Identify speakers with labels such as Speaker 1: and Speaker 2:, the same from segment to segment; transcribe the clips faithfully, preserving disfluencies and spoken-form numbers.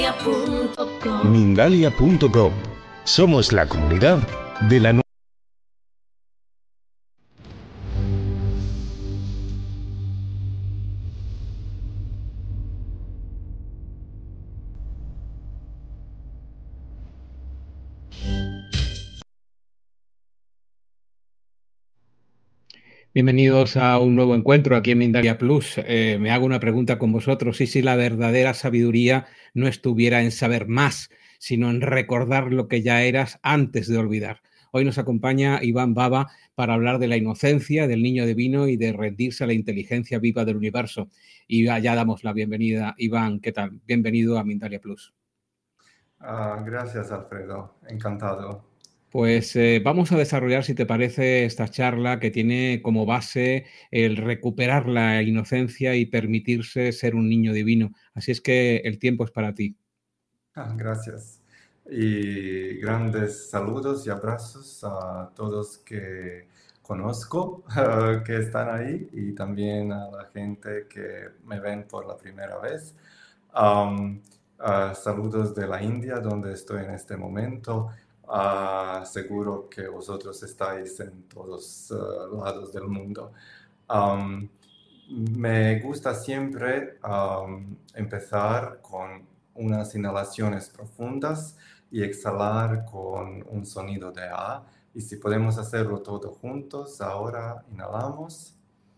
Speaker 1: Mindalia punto com.
Speaker 2: Mindalia punto com. Somos la comunidad de la nueva.
Speaker 3: Bienvenidos a un nuevo encuentro aquí en Mindalia Plus. Eh, me hago una pregunta con vosotros: ¿y si la verdadera sabiduría no estuviera en saber más, sino en recordar lo que ya eras antes de olvidar? Hoy nos acompaña Iván Baba para hablar de la inocencia, del niño divino y de rendirse a la inteligencia viva del universo. Y ya damos la bienvenida. Iván, ¿qué tal? Bienvenido a Mindalia Plus.
Speaker 4: Uh, gracias, Alfredo. Encantado.
Speaker 3: Pues eh, vamos a desarrollar, si te parece, esta charla que tiene como base el recuperar la inocencia y permitirse ser un niño divino. Así es que el tiempo es para ti.
Speaker 4: Ah, gracias. Y grandes saludos y abrazos a todos que conozco, uh, que están ahí, y también a la gente que me ven por la primera vez. Um, uh, saludos de la India, donde estoy en este momento. Uh, seguro que vosotros estáis en todos uh, lados del mundo. Um, me gusta siempre um, empezar con unas inhalaciones profundas y exhalar con un sonido de A. Y si podemos hacerlo todos juntos, ahora inhalamos.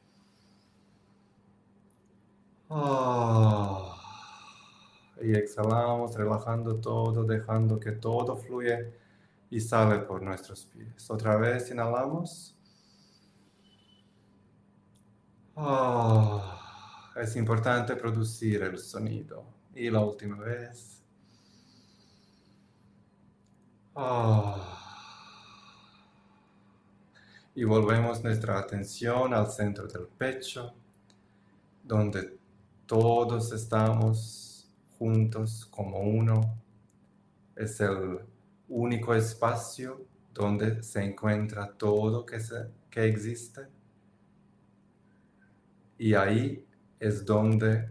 Speaker 4: Oh. Y exhalamos, relajando todo, dejando que todo fluya y sale por nuestros pies. Otra vez inhalamos. Oh, es importante producir el sonido. Y la última vez. Oh. Y volvemos nuestra atención al centro del pecho, donde todos estamos juntos como uno. Es el único espacio donde se encuentra todo que, se, que existe. Y ahí es donde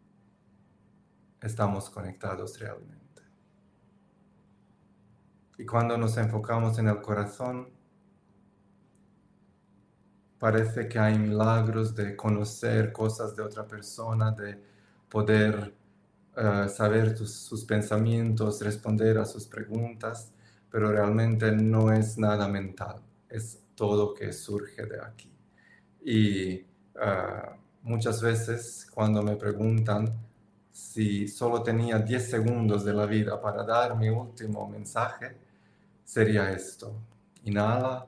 Speaker 4: estamos conectados realmente. Y cuando nos enfocamos en el corazón, parece que hay milagros de conocer cosas de otra persona, de poder uh, saber tus, sus pensamientos, responder a sus preguntas, pero realmente no es nada mental, es todo que surge de aquí. Y uh, muchas veces cuando me preguntan si solo tenía diez segundos de la vida para dar mi último mensaje, sería esto: inhala.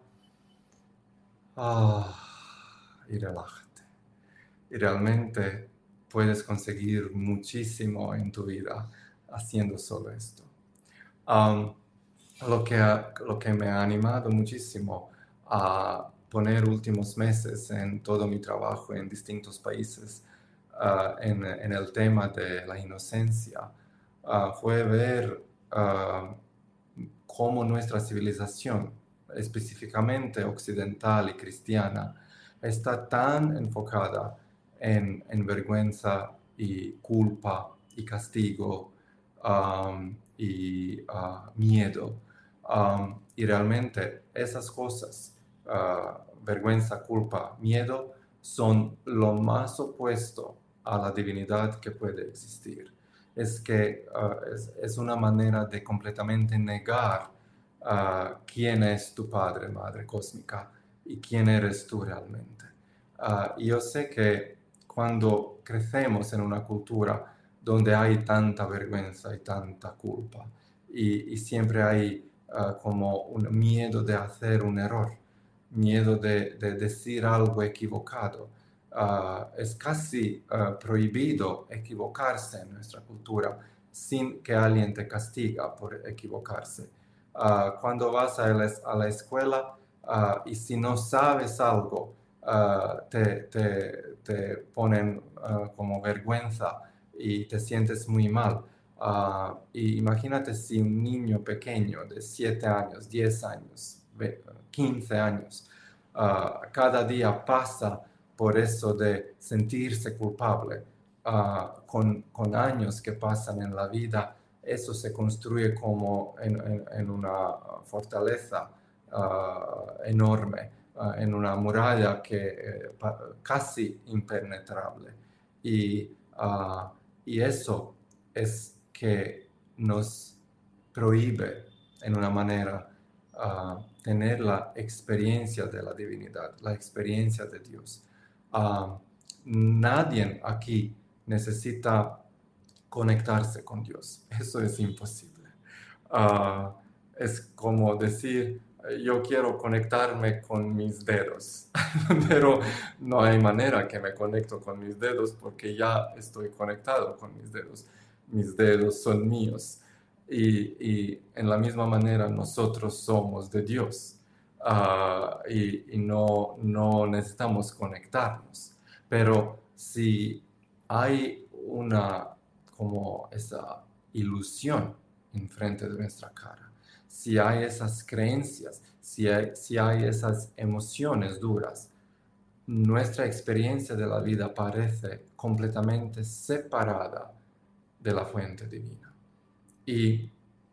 Speaker 4: Ah, y relájate. Y realmente puedes conseguir muchísimo en tu vida haciendo solo esto. Um, lo, que ha, lo que me ha animado muchísimo a poner últimos meses en todo mi trabajo en distintos países uh, en, en el tema de la inocencia uh, fue ver uh, cómo nuestra civilización, específicamente occidental y cristiana, está tan enfocada en, en vergüenza y culpa y castigo um, y uh, miedo. Um, y realmente esas cosas, uh, vergüenza, culpa, miedo, son lo más opuesto a la divinidad que puede existir. Es que uh, es, es una manera de completamente negar Uh, quién es tu padre, madre cósmica, y quién eres tú realmente. Uh, y yo sé que cuando crecemos en una cultura donde hay tanta vergüenza y tanta culpa, y, y siempre hay uh, como un miedo de hacer un error, miedo de, de decir algo equivocado, uh, es casi uh, prohibido equivocarse en nuestra cultura sin que alguien te castiga por equivocarse. Uh, cuando vas a la, a la escuela uh, y si no sabes algo, uh, te, te, te ponen uh, como vergüenza y te sientes muy mal. Uh, y imagínate si un niño pequeño de siete años, diez años, quince años, uh, cada día pasa por eso de sentirse culpable, uh, con, con años que pasan en la vida eso se construye como en, en, en una fortaleza uh, enorme, uh, en una muralla que eh, casi impenetrable. Y, uh, y eso es que nos prohíbe, en una manera, uh, tener la experiencia de la divinidad, la experiencia de Dios. Uh, nadie aquí necesita conectarse con Dios. Eso es imposible. Uh, es como decir, yo quiero conectarme con mis dedos, pero no hay manera que me conecto con mis dedos porque ya estoy conectado con mis dedos. Mis dedos son míos. Y, y en la misma manera nosotros somos de Dios. Uh, y, y no, no necesitamos conectarnos. Pero si hay una como esa ilusión enfrente de nuestra cara, si hay esas creencias, si hay, si hay esas emociones duras, nuestra experiencia de la vida parece completamente separada de la fuente divina. Y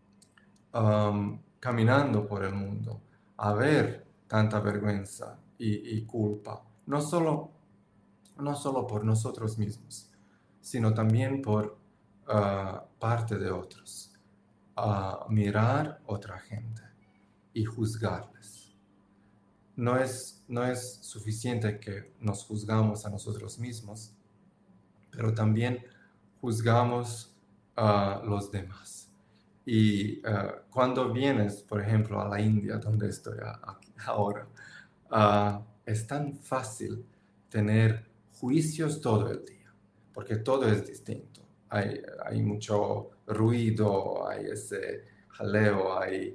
Speaker 4: um, caminando por el mundo, a ver tanta vergüenza y, y culpa, no solo, no solo por nosotros mismos, sino también por uh, parte de otros, a uh, mirar otra gente y juzgarles. No es, no es suficiente que nos juzgamos a nosotros mismos, pero también juzgamos a uh, los demás. Y uh, cuando vienes, por ejemplo, a la India, donde estoy a, a, ahora, uh, es tan fácil tener juicios todo el día, porque todo es distinto. Hay, hay mucho ruido, hay ese jaleo, hay,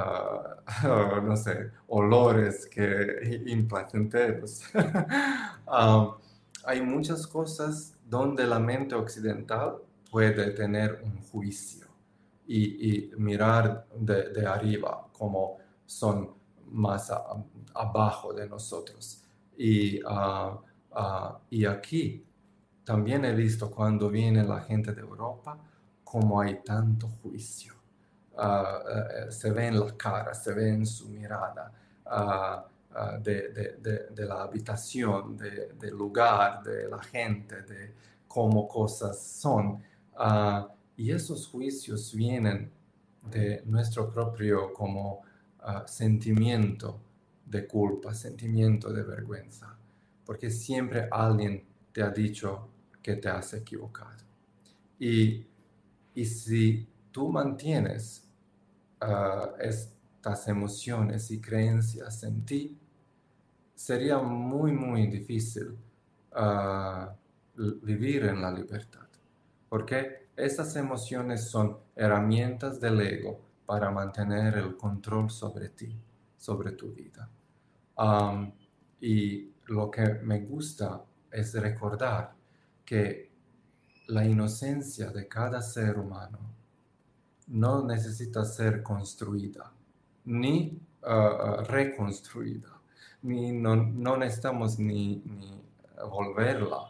Speaker 4: uh, no sé, olores que, implacenteros. um, hay muchas cosas donde la mente occidental puede tener un juicio y, y mirar de, de arriba como son más a, abajo de nosotros. Y, uh, uh, y aquí también he visto cuando viene la gente de Europa cómo hay tanto juicio. Uh, uh, se ve en la cara, se ve en su mirada uh, uh, de, de, de, de la habitación, de, del lugar, de la gente, de cómo cosas son. Uh, y esos juicios vienen de nuestro propio como uh, sentimiento de culpa, sentimiento de vergüenza, porque siempre alguien te ha dicho que te has equivocado. Y, y si tú mantienes uh, estas emociones y creencias en ti, sería muy, muy difícil uh, vivir en la libertad, porque esas emociones son herramientas del ego para mantener el control sobre ti, sobre tu vida. Um, y lo que me gusta es recordar que la inocencia de cada ser humano no necesita ser construida, ni uh, reconstruida, ni no, no necesitamos ni, ni volverla.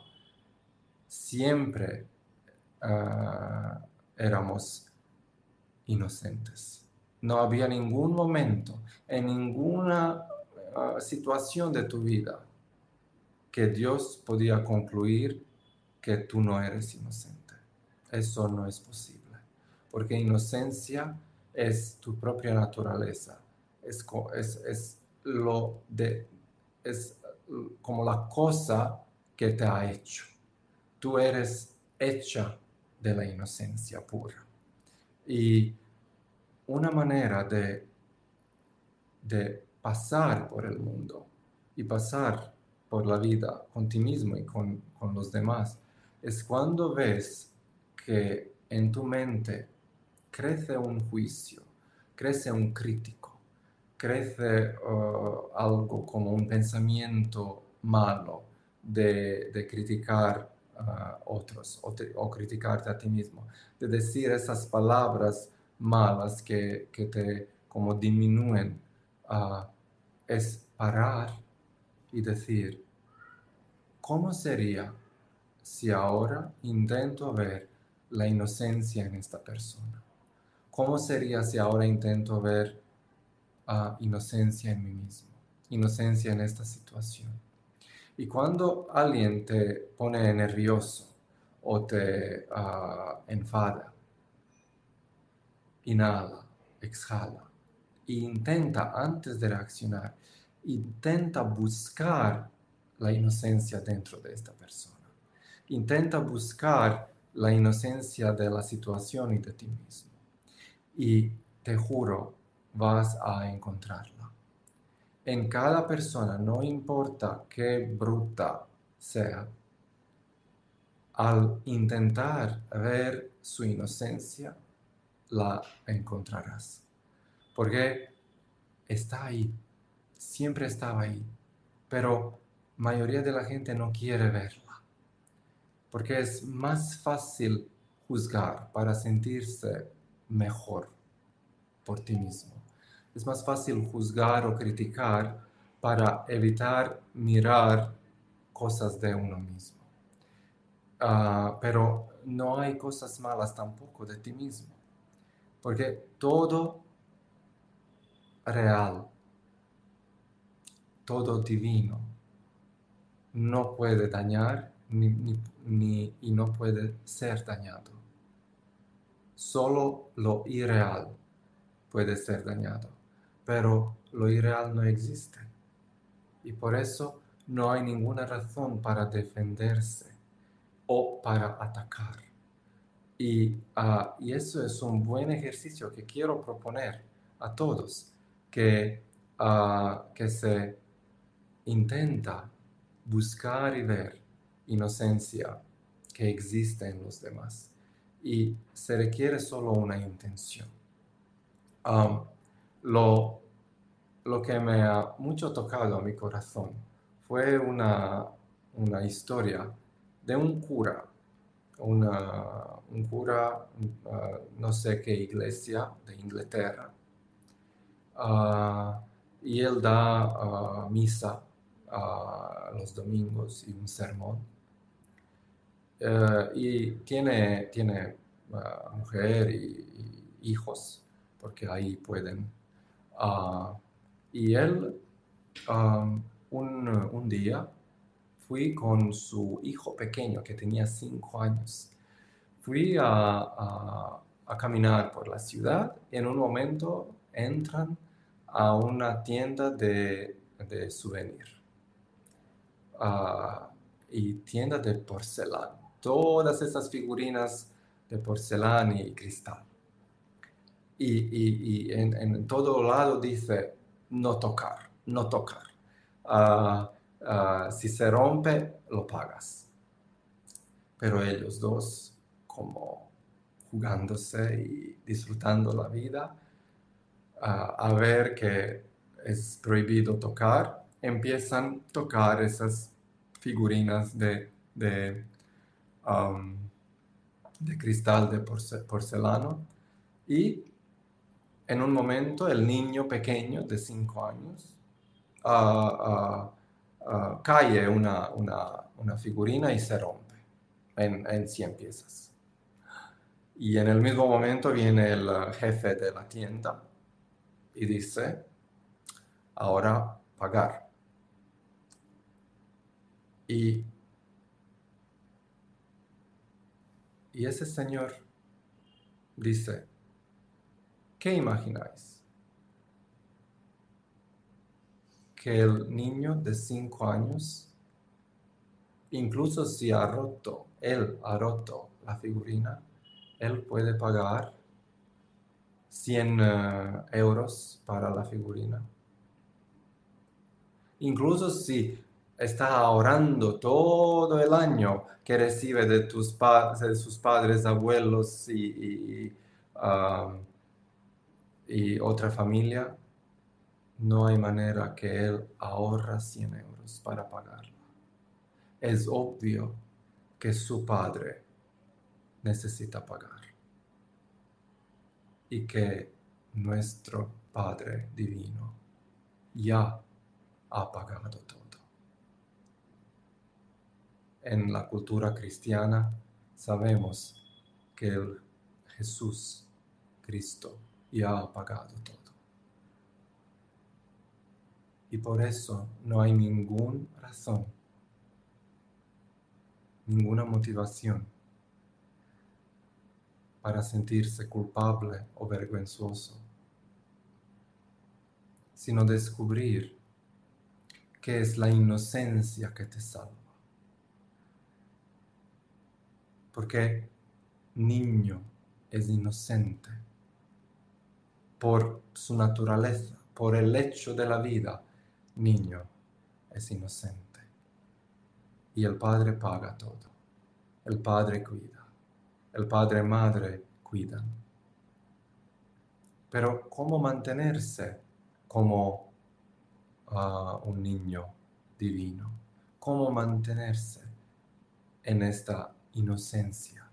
Speaker 4: Siempre uh, éramos inocentes. No había ningún momento, en ninguna uh, situación de tu vida, que Dios podía concluir que tú no eres inocente. Eso no es posible, porque inocencia es tu propia naturaleza, es, es, es, lo de, es como la cosa que te ha hecho. Tú eres hecha de la inocencia pura. Y una manera de, de pasar por el mundo y pasar por la vida con ti mismo y con, con los demás es cuando ves que en tu mente crece un juicio, crece un crítico, crece uh, algo como un pensamiento malo de, de criticar a uh, otros o, te, o criticarte a ti mismo, de decir esas palabras malas que, que te como disminuyen. Uh, es parar y decir, ¿cómo sería si ahora intento ver la inocencia en esta persona? ¿cómo sería si ahora intento ver uh, inocencia en mí mismo, inocencia en esta situación? Y cuando alguien te pone nervioso o te uh, enfada, inhala, exhala, e intenta antes de reaccionar, intenta buscar la inocencia dentro de esta persona. Intenta buscar la inocencia de la situación y de ti mismo. Y te juro, vas a encontrarla. En cada persona, no importa qué bruta sea, al intentar ver su inocencia, la encontrarás. Porque está ahí, siempre estaba ahí, pero la mayoría de la gente no quiere verla, porque es más fácil juzgar para sentirse mejor por ti mismo. Es más fácil juzgar o criticar para evitar mirar cosas de uno mismo. Uh, pero no hay cosas malas tampoco de ti mismo, porque todo real, todo divino, no puede dañar ni, ni, ni, y no puede ser dañado. Solo lo irreal puede ser dañado, pero lo irreal no existe. Y por eso no hay ninguna razón para defenderse o para atacar. Y, uh, y eso es un buen ejercicio que quiero proponer a todos, que, uh, que se intenta buscar y ver inocencia que existe en los demás. Y se requiere solo una intención. Um, lo, lo que me ha mucho tocado a mi corazón fue una, una historia de un cura, una, un cura, uh, no sé qué iglesia de Inglaterra, uh, y él da uh, misa uh, los domingos y un sermón, uh, y tiene, tiene uh, mujer y, y hijos, porque ahí pueden. Uh, y él, um, un, un día, fui con su hijo pequeño, que tenía cinco años. Fui a, a, a caminar por la ciudad. En un momento entran a una tienda de, de souvenir. Uh, y tienda de porcelana. Todas esas figurinas de porcelana y cristal. Y, y, y en, en todo lado dice, no tocar, no tocar. Uh, uh, si se rompe, lo pagas. Pero ellos dos, como jugándose y disfrutando la vida, uh, a ver que es prohibido tocar, empiezan a tocar esas figurinas de, de, um, de cristal de porce porcelana, y en un momento el niño pequeño de cinco años uh, uh, uh, cae una, una, una figurina y se rompe en, en cien piezas. Y en el mismo momento viene el jefe de la tienda y dice, ahora pagar. Y, y ese señor dice, ¿qué imagináis? Que el niño de cinco años, incluso si ha roto, él ha roto la figurina, él puede pagar cien uh, euros para la figurina. Incluso si está ahorrando todo el año que recibe de, tus pa de sus padres, abuelos y, y, um, y otra familia, no hay manera que él ahorra cien euros para pagarlo. Es obvio que su padre necesita pagar y que nuestro Padre Divino ya ha pagado todo. En la cultura cristiana sabemos que el Jesús Cristo y ha pagado todo. Y por eso no hay ninguna razón, ninguna motivación para sentirse culpable o vergonzoso, sino descubrir que es la inocencia que te salva. Porque niño es inocente por su naturaleza, por el hecho de la vida. Niño es inocente. Y el Padre paga todo. El Padre cuida. El Padre y Madre cuidan. Pero ¿cómo mantenerse como uh, un niño divino? ¿Cómo mantenerse en esta inocencia?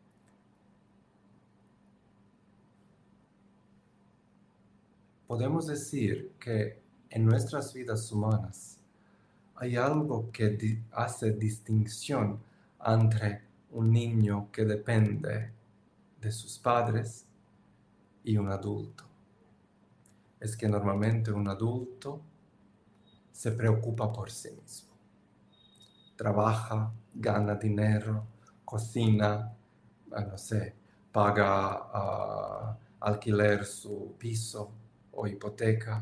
Speaker 4: Podemos decir que en nuestras vidas humanas hay algo que di- hace distinción entre un niño que depende de sus padres y un adulto. Es que normalmente un adulto se preocupa por sí mismo. Trabaja, gana dinero, cocina, no sé, paga uh, alquiler su piso o hipoteca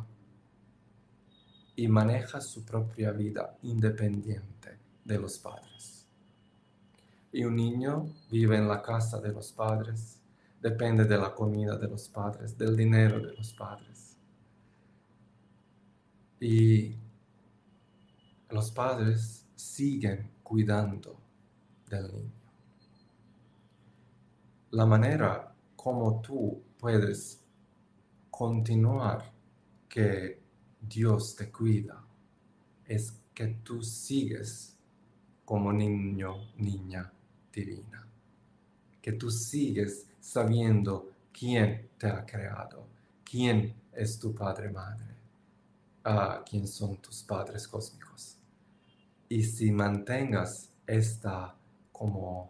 Speaker 4: y maneja su propia vida independiente de los padres. Y un niño vive en la casa de los padres, depende de la comida de los padres, del dinero de los padres. Y los padres siguen cuidando del niño. La manera como tú puedes continuar que Dios te cuida es que tú sigues como niño, niña divina. Que tú sigues sabiendo quién te ha creado, quién es tu padre, madre, uh, quién son tus padres cósmicos. Y si mantengas esta como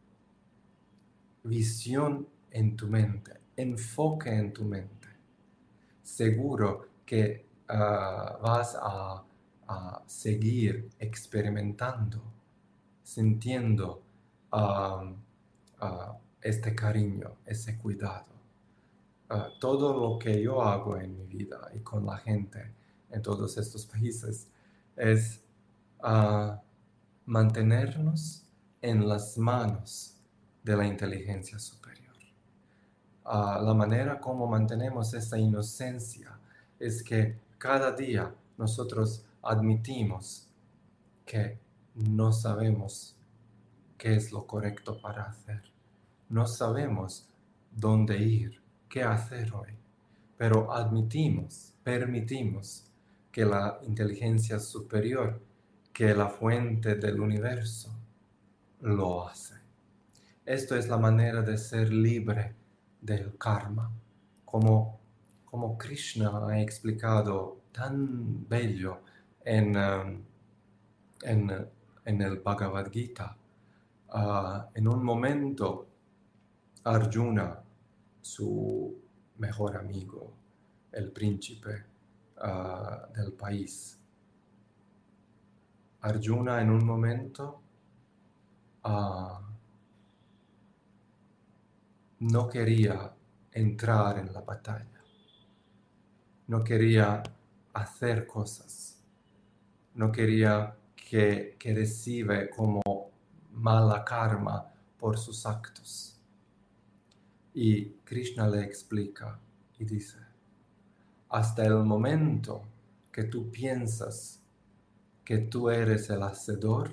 Speaker 4: visión en tu mente, enfoque en tu mente, seguro que uh, vas a, a seguir experimentando, sintiendo uh, uh, este cariño, ese cuidado. Uh, todo lo que yo hago en mi vida y con la gente en todos estos países es uh, mantenernos en las manos de la inteligencia superior. Uh, la manera como mantenemos esa inocencia es que cada día nosotros admitimos que no sabemos qué es lo correcto para hacer. No sabemos dónde ir, qué hacer hoy, pero admitimos, permitimos que la inteligencia superior, que la fuente del universo, lo hace. Esto es la manera de ser libre del karma, como, como Krishna ha explicado tan bello en, um, en, en el Bhagavad Gita. Uh, en un momento, Arjuna, su mejor amigo, el príncipe uh, del país, Arjuna en un momento uh, no quería entrar en la batalla, no quería hacer cosas, no quería que, que reciba como mala karma por sus actos. Y Krishna le explica y dice, hasta el momento que tú piensas que tú eres el hacedor,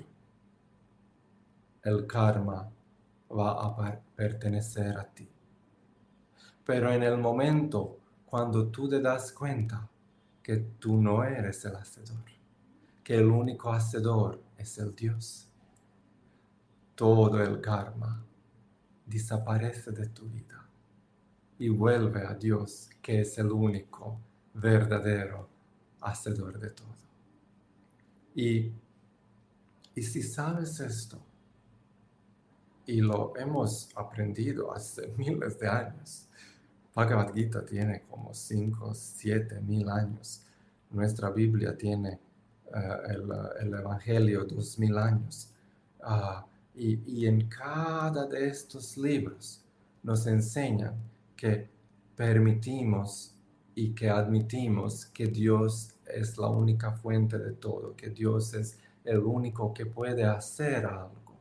Speaker 4: el karma va a pertenecer a ti. Pero en el momento cuando tú te das cuenta que tú no eres el hacedor, que el único hacedor es el Dios, todo el karma desaparece de tu vida y vuelve a Dios, que es el único verdadero hacedor de todo. Y, y si sabes esto, y lo hemos aprendido hace miles de años, Bhagavad Gita tiene como cinco, siete mil años. Nuestra Biblia tiene uh, el, el Evangelio dos mil años. Uh, y, y en cada de estos libros nos enseñan que permitimos y que admitimos que Dios es la única fuente de todo, que Dios es el único que puede hacer algo.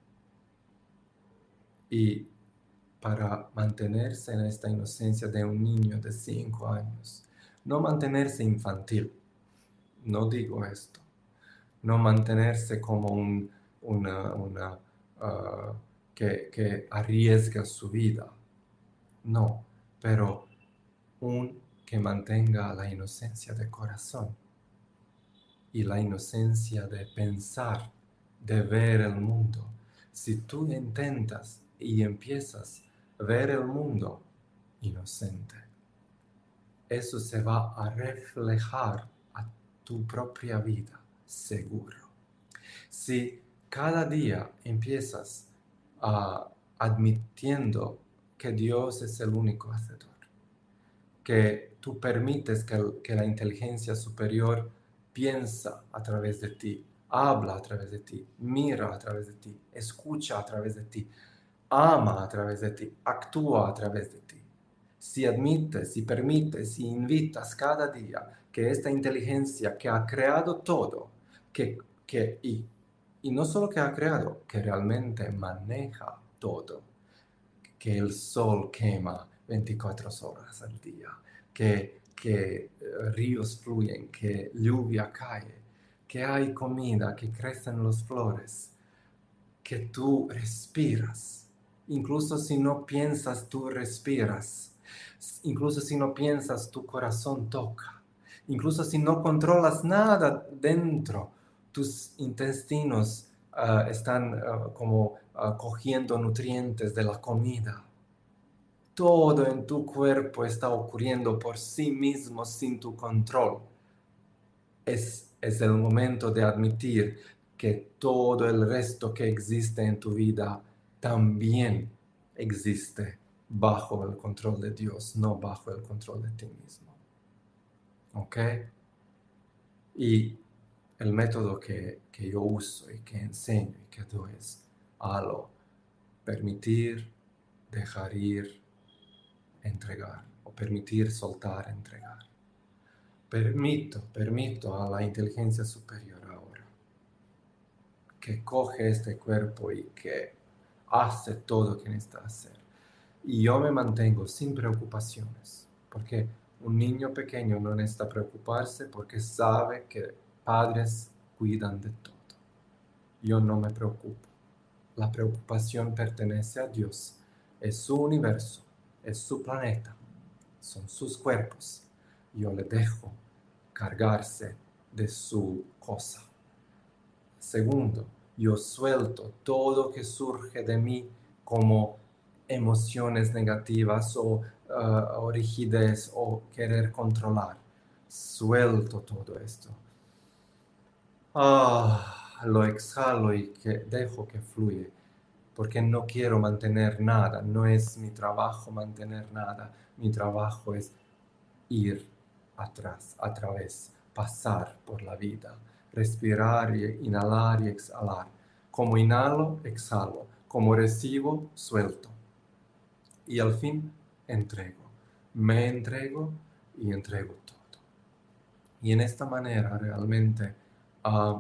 Speaker 4: Y para mantenerse en esta inocencia de un niño de cinco años, no mantenerse infantil, no digo esto, no mantenerse como un, una, una uh, que, que arriesga su vida, no, pero un que mantenga la inocencia de corazón y la inocencia de pensar, de ver el mundo. Si tú intentas y empiezas a ver el mundo inocente, eso se va a reflejar a tu propia vida, seguro. Si cada día empiezas a admitiendo que Dios es el único hacedor, que tú permites que, el, que la inteligencia superior piensa a través de ti, habla a través de ti, mira a través de ti, escucha a través de ti, ama a través de ti, actúa a través de ti. Si admites, si permites, si invitas cada día que esta inteligencia que ha creado todo, que, que, y, y no solo que ha creado, que realmente maneja todo, que el sol quema veinticuatro horas al día, que, que uh, ríos fluyen, que lluvia cae, que hay comida, que crecen las flores, que tú respiras. Incluso si no piensas, tú respiras. Incluso si no piensas, tu corazón toca. Incluso si no controlas nada dentro, tus intestinos uh, están uh, como uh, cogiendo nutrientes de la comida. Todo en tu cuerpo está ocurriendo por sí mismo sin tu control. Es, es el momento de admitir que todo el resto que existe en tu vida también existe bajo el control de Dios, no bajo el control de ti mismo. ¿Ok? Y el método que, que yo uso y que enseño y que doy es halo, permitir, dejar ir, entregar, o permitir, soltar, entregar. Permito, permito a la inteligencia superior ahora que coge este cuerpo y que hace todo lo que necesita hacer. Y yo me mantengo sin preocupaciones, porque un niño pequeño no necesita preocuparse porque sabe que padres cuidan de todo. Yo no me preocupo. La preocupación pertenece a Dios. Es su universo, es su planeta, son sus cuerpos. Yo le dejo cargarse de su cosa. Segundo, yo suelto todo que surge de mí como emociones negativas o uh, rigidez o querer controlar. Suelto todo esto. Ah, lo exhalo y que dejo que fluye, porque no quiero mantener nada. No es mi trabajo mantener nada. Mi trabajo es ir atrás, a través, pasar por la vida, respirar, y inhalar y exhalar. Como inhalo, exhalo. Como recibo, suelto. Y al fin, entrego. Me entrego y entrego todo. Y en esta manera realmente uh,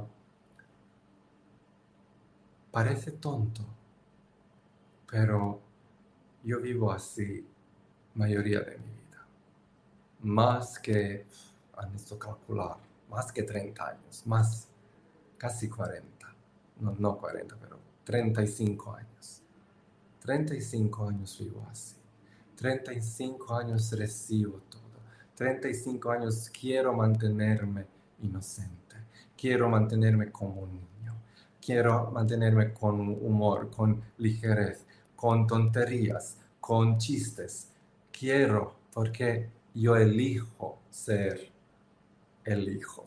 Speaker 4: parece tonto, pero yo vivo así mayoría de mi vida. Más que, han visto calcular, más que treinta años, más, casi cuarenta, no, no cuarenta, pero treinta y cinco años. treinta y cinco años vivo así. treinta y cinco años recibo todo. treinta y cinco años quiero mantenerme inocente. Quiero mantenerme como un niño. Quiero mantenerme con humor, con ligerez, con tonterías, con chistes. Quiero, porque yo elijo ser el hijo.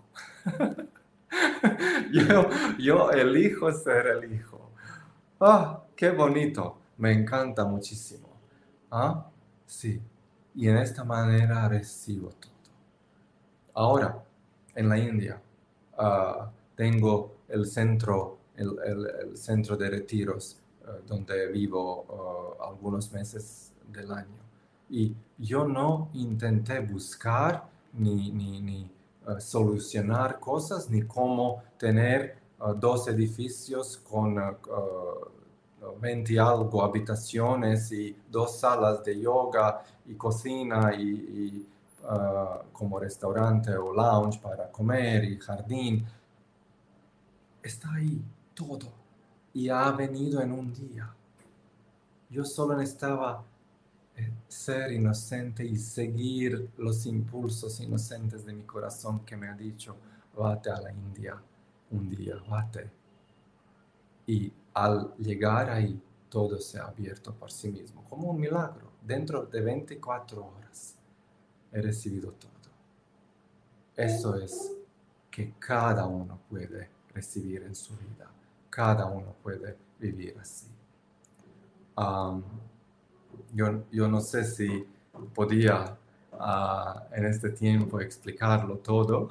Speaker 4: yo, yo elijo ser el hijo. ¡Ah, qué bonito! Me encanta muchísimo. ¿Ah? Sí. y en esta manera recibo todo. Ahora, en la India, uh, tengo el centro, el, el, el centro de retiros uh, donde vivo uh, algunos meses del año. Y yo no intenté buscar ni, ni, ni uh, solucionar cosas, ni cómo tener uh, dos edificios con uh, uh, veinte y algo habitaciones y dos salas de yoga y cocina y, y uh, como restaurante o lounge para comer y jardín. Está ahí todo y ha venido en un día. Yo solo necesitaba ser inocente y seguir los impulsos inocentes de mi corazón que me ha dicho, vate a la India un día, vate. Y al llegar ahí, todo se ha abierto por sí mismo, como un milagro. Dentro de veinticuatro horas he recibido todo. Eso es que cada uno puede recibir en su vida. Cada uno puede vivir así. Um, Yo, yo no sé si podía uh, en este tiempo explicarlo todo.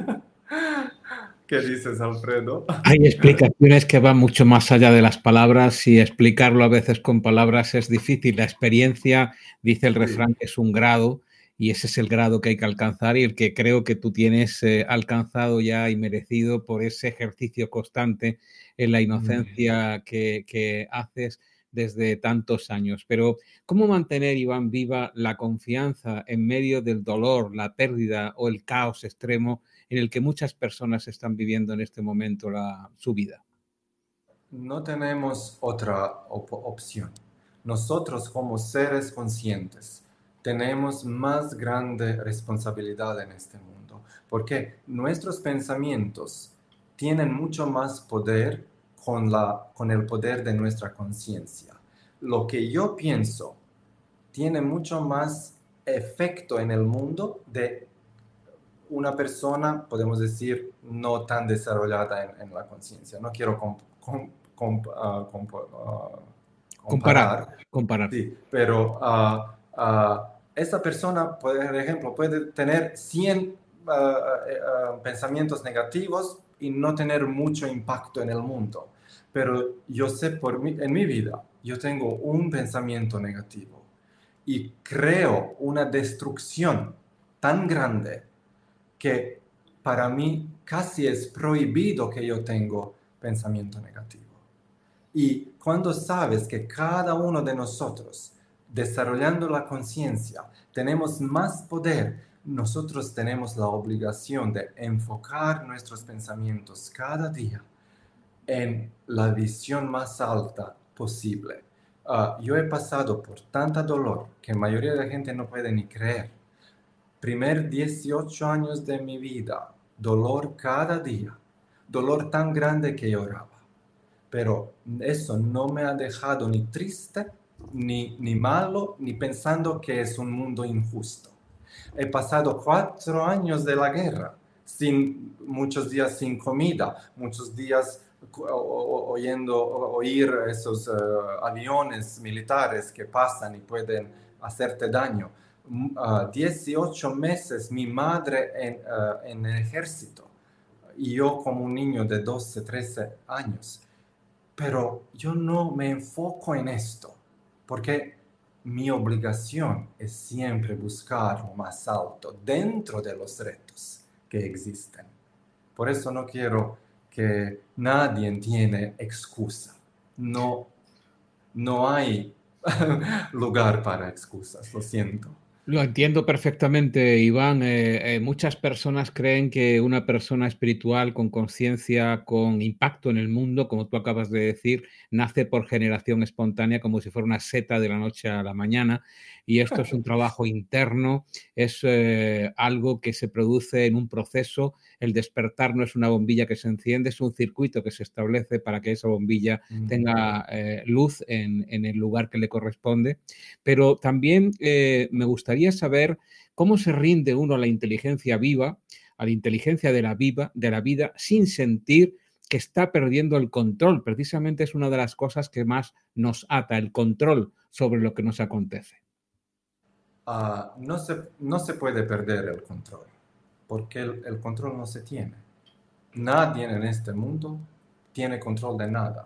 Speaker 4: ¿Qué dices, Alfredo?
Speaker 3: Hay explicaciones que van mucho más allá de las palabras y explicarlo a veces con palabras es difícil. La experiencia, dice el refrán, que es un grado y ese es el grado que hay que alcanzar y el que creo que tú tienes eh, alcanzado ya y merecido por ese ejercicio constante en la inocencia que, que haces desde tantos años. Pero, ¿cómo mantener, Iván, viva la confianza en medio del dolor, la pérdida o el caos extremo en el que muchas personas están viviendo en este momento la, su vida?
Speaker 4: No tenemos otra op- opción. Nosotros como seres conscientes tenemos más grande responsabilidad en este mundo, porque nuestros pensamientos tienen mucho más poder con, la, con el poder de nuestra conciencia. Lo que yo pienso tiene mucho más efecto en el mundo de una persona, podemos decir, no tan desarrollada en, en la conciencia. No quiero comp comp comp uh, comp uh, comparar,
Speaker 3: comparar, comparar.
Speaker 4: Sí, pero uh, uh, esta persona, por ejemplo, puede tener cien uh, uh, uh, pensamientos negativos y no tener mucho impacto en el mundo. Pero yo sé por mi, en mi vida, yo tengo un pensamiento negativo y creo una destrucción tan grande que para mí casi es prohibido que yo tenga pensamiento negativo. Y cuando sabes que cada uno de nosotros, desarrollando la conciencia, tenemos más poder, nosotros tenemos la obligación de enfocar nuestros pensamientos cada día en la visión más alta posible. Uh, yo he pasado por tanta dolor que la mayoría de la gente no puede ni creer. Primer dieciocho años de mi vida, dolor cada día, dolor tan grande que lloraba. Pero eso no me ha dejado ni triste, ni, ni malo, ni pensando que es un mundo injusto. He pasado cuatro años de la guerra, sin, muchos días sin comida, muchos días oyendo, oír esos uh, aviones militares que pasan y pueden hacerte daño. Uh, dieciocho meses mi madre en, uh, en el ejército y yo como un niño de doce, trece años. Pero yo no me enfoco en esto, porque mi obligación es siempre buscar lo más alto dentro de los retos que existen. Por eso no quiero que nadie tiene excusa. No, no hay lugar para excusas, lo siento.
Speaker 3: Lo entiendo perfectamente, Iván. Eh, eh, muchas personas creen que una persona espiritual con conciencia, con impacto en el mundo, como tú acabas de decir, nace por generación espontánea, como si fuera una seta de la noche a la mañana. Y esto es un trabajo interno, es eh, algo que se produce en un proceso. El despertar no es una bombilla que se enciende, es un circuito que se establece para que esa bombilla mm. tenga eh, luz en, en el lugar que le corresponde. Pero también eh, me gustaría saber cómo se rinde uno a la inteligencia viva, a la inteligencia de la, viva, de la vida, sin sentir que está perdiendo el control. Precisamente es una de las cosas que más nos ata, el control sobre lo que nos acontece.
Speaker 4: uh, no, se, no se puede perder el control, porque el, el control no se tiene. Nadie en este mundo tiene control de nada.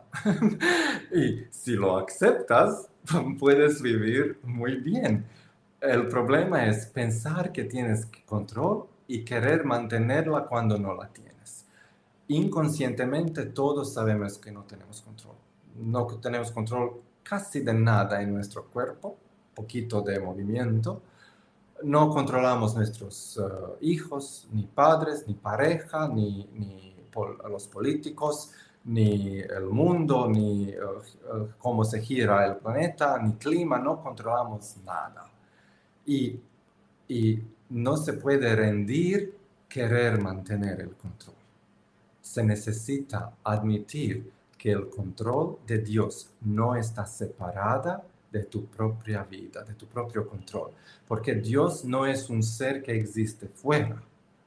Speaker 4: Y si lo aceptas, puedes vivir muy bien. El problema es pensar que tienes control y querer mantenerla cuando no la tienes. Inconscientemente todos sabemos que no tenemos control. No tenemos control casi de nada en nuestro cuerpo, poquito de movimiento. No controlamos nuestros uh, hijos, ni padres, ni pareja, ni, ni pol- los políticos, ni el mundo, ni uh, uh, cómo se gira el planeta, ni clima, no controlamos nada. Y, y no se puede rendir querer mantener el control. Se necesita admitir que el control de Dios no está separada de tu propia vida, de tu propio control. Porque Dios no es un ser que existe fuera.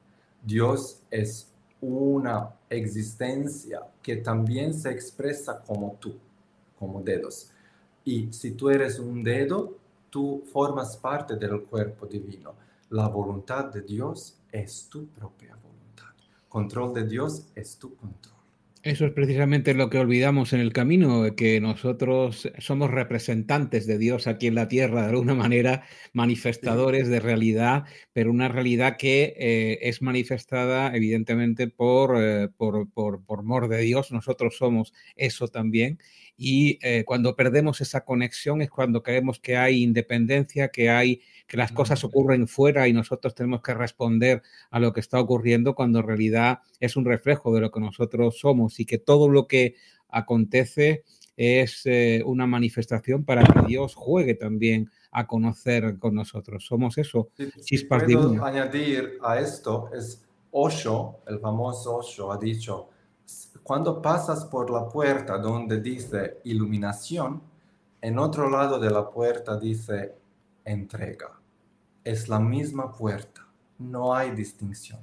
Speaker 4: Dios es una existencia que también se expresa como tú, como dedos. Y si tú eres un dedo, tú formas parte del cuerpo divino. La voluntad de Dios es tu propia voluntad. Control de Dios es tu control.
Speaker 3: Eso es precisamente lo que olvidamos en el camino, que nosotros somos representantes de Dios aquí en la tierra, de alguna manera, manifestadores sí. de realidad, pero una realidad que eh, es manifestada evidentemente por, eh, por, por, por amor de Dios. Nosotros somos eso también. Y eh, cuando perdemos esa conexión es cuando creemos que hay independencia, que hay que las cosas ocurren fuera y nosotros tenemos que responder a lo que está ocurriendo, cuando en realidad es un reflejo de lo que nosotros somos y que todo lo que acontece es eh, una manifestación para que Dios juegue también a conocer con nosotros. Somos eso,
Speaker 4: si,
Speaker 3: chispas
Speaker 4: si puedo
Speaker 3: divinas.
Speaker 4: añadir a esto, es Osho, el famoso Osho, ha dicho, cuando pasas por la puerta donde dice iluminación, en otro lado de la puerta dice entrega. Es la misma puerta, no hay distinción.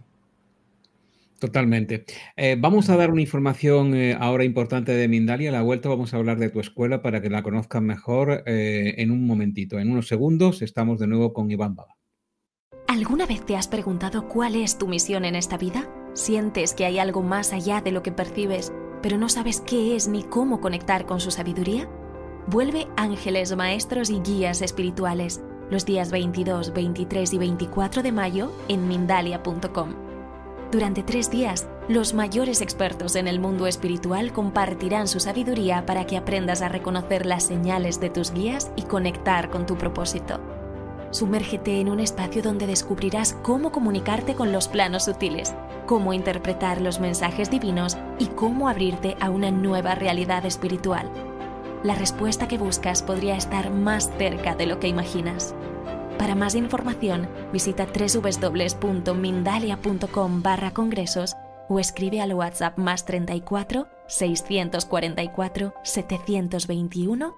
Speaker 3: Totalmente. Eh, vamos a dar una información eh, ahora importante de Mindalia. A la vuelta vamos a hablar de tu escuela para que la conozcan mejor eh, en un momentito. En unos segundos estamos de nuevo con Iván Baba.
Speaker 1: ¿Alguna vez te has preguntado cuál es tu misión en esta vida? ¿Sientes que hay algo más allá de lo que percibes, pero no sabes qué es ni cómo conectar con su sabiduría? Vuelve Ángeles, Maestros y Guías Espirituales los días veintidós, veintitrés y veinticuatro de mayo en Mindalia punto com. Durante tres días, los mayores expertos en el mundo espiritual compartirán su sabiduría para que aprendas a reconocer las señales de tus guías y conectar con tu propósito. Sumérgete en un espacio donde descubrirás cómo comunicarte con los planos sutiles, cómo interpretar los mensajes divinos y cómo abrirte a una nueva realidad espiritual. La respuesta que buscas podría estar más cerca de lo que imaginas. Para más información, visita doble u doble u doble u punto mindalia punto com barra congresos o escribe al WhatsApp más treinta y cuatro, seiscientos cuarenta y cuatro, setecientos veintiuno.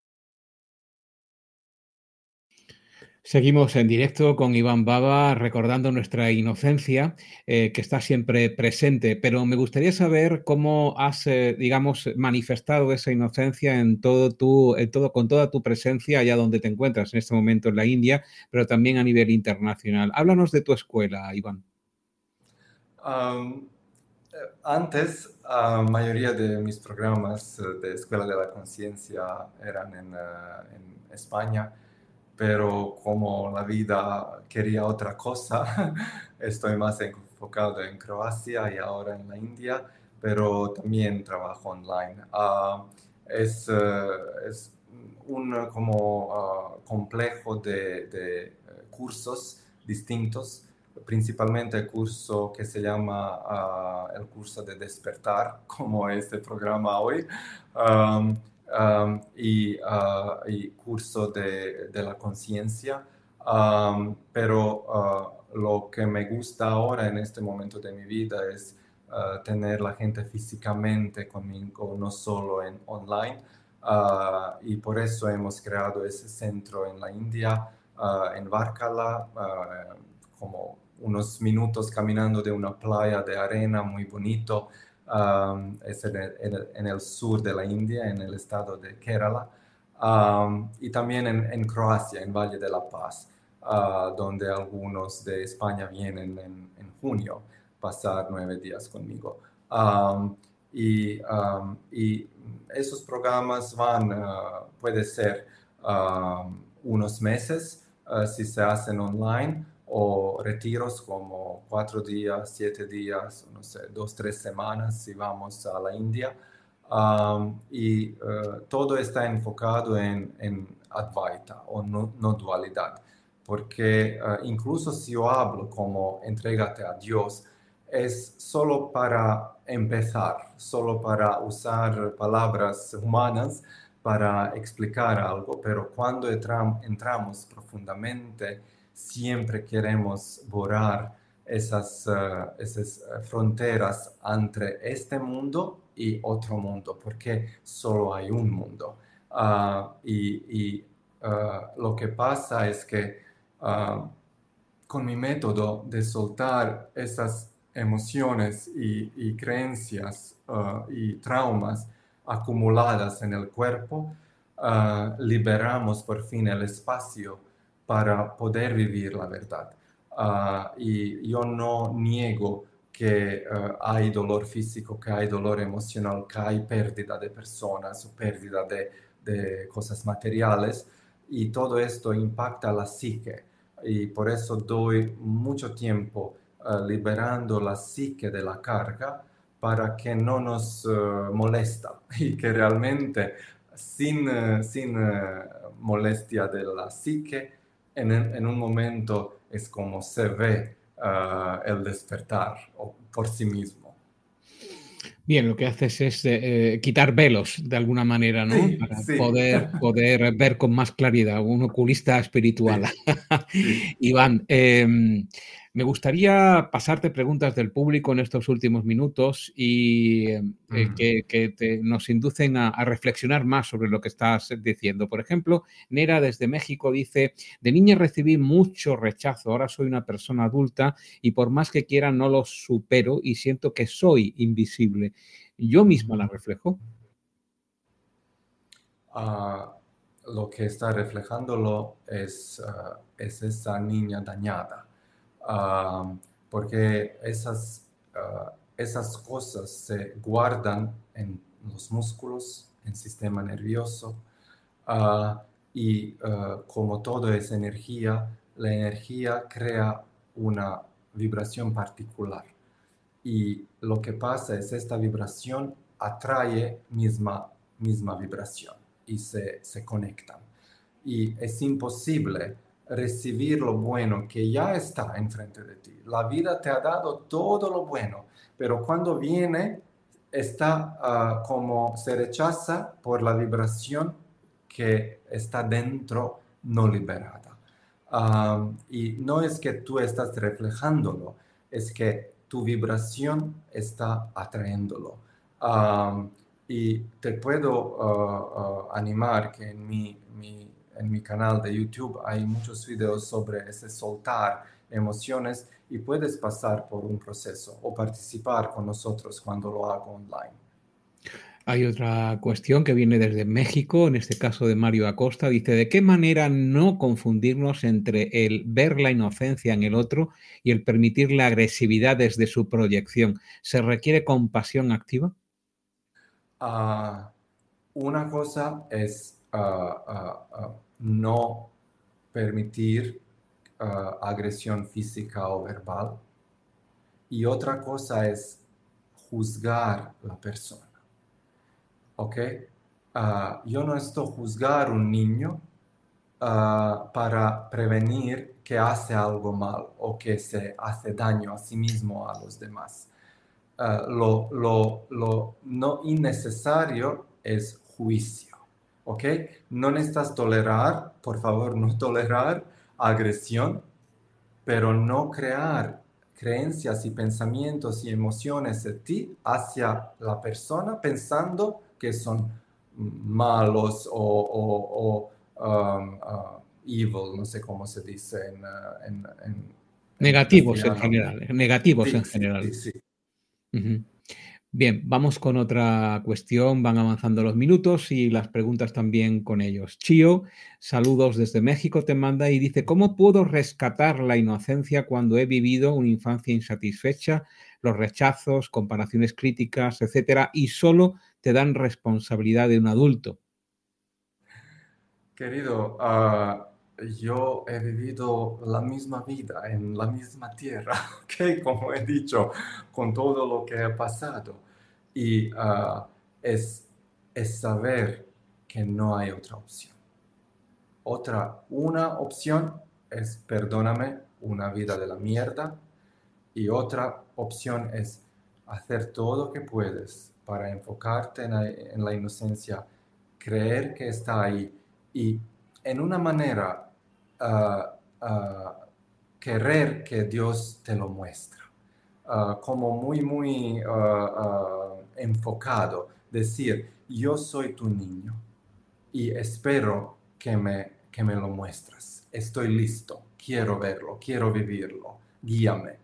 Speaker 3: Seguimos en directo con Iván Baba, recordando nuestra inocencia, eh, que está siempre presente, pero me gustaría saber cómo has, eh, digamos, manifestado esa inocencia en todo tu, en todo, con toda tu presencia allá donde te encuentras en este momento en la India, pero también a nivel internacional. Háblanos de tu escuela, Iván.
Speaker 4: Um, antes, la uh, mayoría de mis programas de Escuela de la Conciencia eran en, uh, en España, pero como la vida quería otra cosa, estoy más enfocado en Croacia y ahora en la India, pero también trabajo online. Uh, es, uh, es un como uh, complejo de, de cursos distintos, principalmente el curso que se llama uh, el curso de despertar, como este programa hoy. Um, Um, y, uh, y curso de, de la conciencia, um, pero uh, lo que me gusta ahora en este momento de mi vida es uh, tener la gente físicamente conmigo, no solo en online, uh, y por eso hemos creado ese centro en la India, uh, en Varkala, uh, como unos minutos caminando de una playa de arena muy bonito. Um, es en el, en, el, en el sur de la India, en el estado de Kerala, um, y también en, en Croacia, en Valle de la Paz. uh, donde algunos de España vienen en, en junio pasar nueve días conmigo. Um, y, um, y esos programas van, uh, puede ser um, unos meses uh, si se hacen online, o retiros como cuatro días, siete días, no sé, dos, tres semanas si vamos a la India. Um, y uh, todo está enfocado en, en Advaita o no, no dualidad, porque uh, incluso si yo hablo como entrégate a Dios, es solo para empezar, solo para usar palabras humanas para explicar algo, pero cuando entramos profundamente, siempre queremos borrar esas, uh, esas fronteras entre este mundo y otro mundo, porque solo hay un mundo. Uh, y y uh, lo que pasa es que uh, con mi método de soltar esas emociones y, y creencias uh, y traumas acumuladas en el cuerpo, uh, liberamos por fin el espacio para poder vivir la verdad. Uh, y yo no niego que uh, hay dolor físico, que hay dolor emocional, que hay pérdida de personas o pérdida de, de cosas materiales, y todo esto impacta la psique. Y por eso doy mucho tiempo uh, liberando la psique de la carga para que no nos uh, molesta, y que realmente sin, uh, sin uh, molestia de la psique, en, en un momento es como se ve uh, el despertar por sí mismo.
Speaker 3: Bien, lo que haces es eh, quitar velos de alguna manera, ¿no?
Speaker 4: Sí,
Speaker 3: Para
Speaker 4: sí.
Speaker 3: poder, poder ver con más claridad, un oculista espiritual.
Speaker 4: Sí, sí.
Speaker 3: Iván, eh, me gustaría pasarte preguntas del público en estos últimos minutos y eh, mm. que, que te, nos inducen a, a reflexionar más sobre lo que estás diciendo. Por ejemplo, Nera desde México dice: de niña recibí mucho rechazo, ahora soy una persona adulta y por más que quiera no lo supero y siento que soy invisible. ¿Yo misma la reflejo?
Speaker 4: Uh, lo que está reflejándolo es, uh, es esa niña dañada. Uh, porque esas, uh, esas cosas se guardan en los músculos, en el sistema nervioso, uh, y uh, como todo es energía, la energía crea una vibración particular. Y lo que pasa es esta vibración atrae misma, misma vibración y se, se conectan. Y es imposible recibir lo bueno que ya está enfrente de ti. La vida te ha dado todo lo bueno, pero cuando viene, está uh, como se rechaza por la vibración que está dentro, no liberada. Um, y no es que tú estás reflejándolo, es que tu vibración está atrayéndolo. Um, y te puedo uh, uh, animar que en mi, mi en mi canal de YouTube hay muchos videos sobre ese soltar emociones, y puedes pasar por un proceso o participar con nosotros cuando lo hago online.
Speaker 3: Hay otra cuestión que viene desde México, en este caso de Mario Acosta, dice: ¿de qué manera no confundirnos entre el ver la inocencia en el otro y el permitir la agresividad desde su proyección? ¿Se requiere compasión activa?
Speaker 4: Uh, una cosa es uh, uh, uh, no permitir uh, agresión física o verbal, y otra cosa es juzgar a la persona. ¿Ok? Uh, yo no estoy juzgando a un niño uh, para prevenir que hace algo mal o que se hace daño a sí mismo o a los demás. Uh, lo, lo, lo no innecesario es juicio. ¿Ok? No necesitas tolerar, por favor, no tolerar agresión, pero no crear creencias y pensamientos y emociones de ti hacia la persona pensando que son malos o, o, o um, uh, evil, no sé cómo se dice en, uh, en, en
Speaker 3: negativos en
Speaker 4: castellano.
Speaker 3: general, negativos
Speaker 4: Sí,
Speaker 3: en
Speaker 4: sí,
Speaker 3: general.
Speaker 4: sí, sí.
Speaker 3: Uh-huh. Bien, vamos con otra cuestión. Van avanzando los minutos y las preguntas también con ellos. Chío, saludos desde México, te manda y dice, ¿cómo puedo rescatar la inocencia cuando he vivido una infancia insatisfecha, los rechazos, comparaciones críticas, etcétera, y solo te dan responsabilidad de un adulto?
Speaker 4: Querido, uh, yo he vivido la misma vida en la misma tierra, ¿ok? Como he dicho, con todo lo que ha pasado. Y uh, es, es saber que no hay otra opción. Otra, una opción es, perdóname, una vida de la mierda. Y otra opción es hacer todo lo que puedes para enfocarte en la, en la inocencia, creer que está ahí y en una manera uh, uh, querer que Dios te lo muestra. Uh, como muy, muy uh, uh, enfocado, decir, yo soy tu niño y espero que me, que me lo muestras. Estoy listo, quiero verlo, quiero vivirlo, guíame.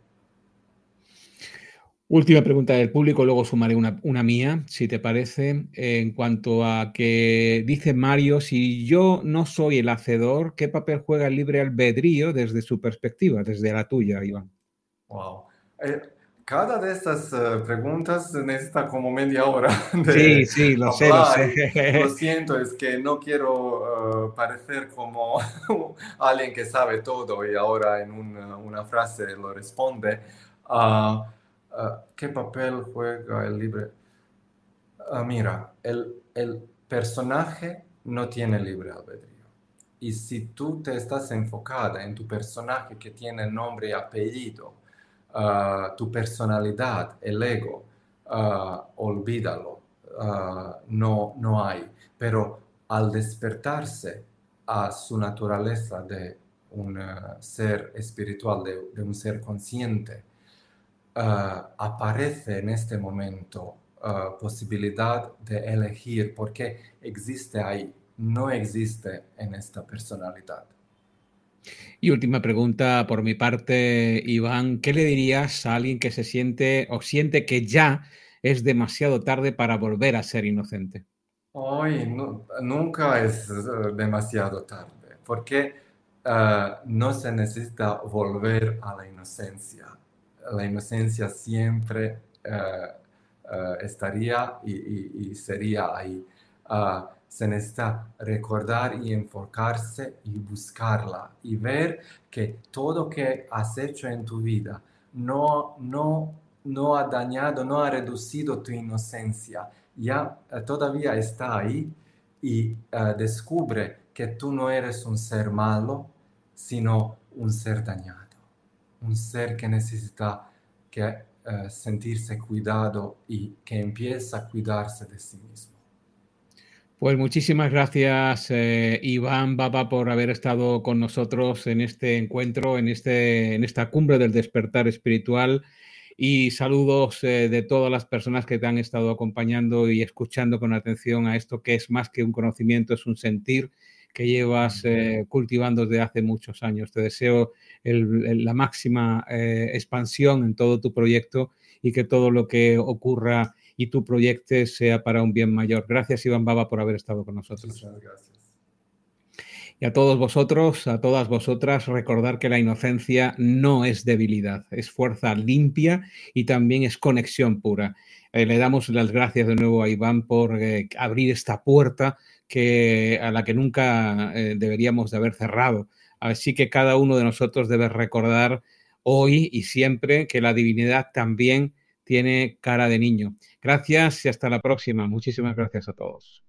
Speaker 3: Última pregunta del público, luego sumaré una, una mía, si te parece, en cuanto a que dice Mario, si yo no soy el hacedor, ¿qué papel juega el libre albedrío desde su perspectiva, desde la tuya, Iván?
Speaker 4: Wow. Eh, cada de estas uh, preguntas necesita como media hora de
Speaker 3: sí, sí, lo sé, lo sé.
Speaker 4: Y lo siento, es que no quiero uh, parecer como alguien que sabe todo y ahora en una, una frase lo responde. Uh, uh, ¿Qué papel juega el libre? Uh, mira, el, el personaje no tiene libre albedrío. Y si tú te estás enfocada en tu personaje que tiene nombre y apellido, uh, tu personalidad, el ego, uh, olvídalo, uh, no, no hay. Pero al despertarse a su naturaleza de un uh, ser espiritual, de, de un ser consciente, uh, aparece en este momento uh, posibilidad de elegir porque existe ahí. No existe en esta personalidad.
Speaker 3: Y última pregunta por mi parte, Iván, ¿qué le dirías a alguien que se siente o siente que ya es demasiado tarde para volver a ser inocente?
Speaker 4: Hoy no, nunca es demasiado tarde, porque uh, no se necesita volver a la inocencia. La inocencia siempre uh, uh, estaría y, y, y sería ahí. Uh, se necesita recordar y enfocarse y buscarla y ver que todo que has hecho en tu vida no, no, no ha dañado, no ha reducido tu inocencia. Ya uh, todavía está ahí y uh, descubre que tú no eres un ser malo, sino un ser dañado, un ser que necesita que, uh, sentirse cuidado y que empieza a cuidarse de sí mismo.
Speaker 3: Pues muchísimas gracias, eh, Iván Baba, por haber estado con nosotros en este encuentro, en, este, en esta cumbre del despertar espiritual. Y saludos eh, de todas las personas que te han estado acompañando y escuchando con atención a esto que es más que un conocimiento, es un sentir que llevas eh, cultivando desde hace muchos años. Te deseo el, el, la máxima eh, expansión en todo tu proyecto y que todo lo que ocurra y tu proyecto sea para un bien mayor. Gracias, Iván Baba, por haber estado con nosotros.
Speaker 4: Muchas gracias.
Speaker 3: Y a todos vosotros, a todas vosotras, recordar que la inocencia no es debilidad, es fuerza limpia y también es conexión pura. Eh, le damos las gracias de nuevo a Iván por eh, abrir esta puerta que, a la que nunca eh, deberíamos de haber cerrado. Así que cada uno de nosotros debe recordar hoy y siempre que la divinidad también tiene cara de niño. Gracias y hasta la próxima. Muchísimas gracias a todos.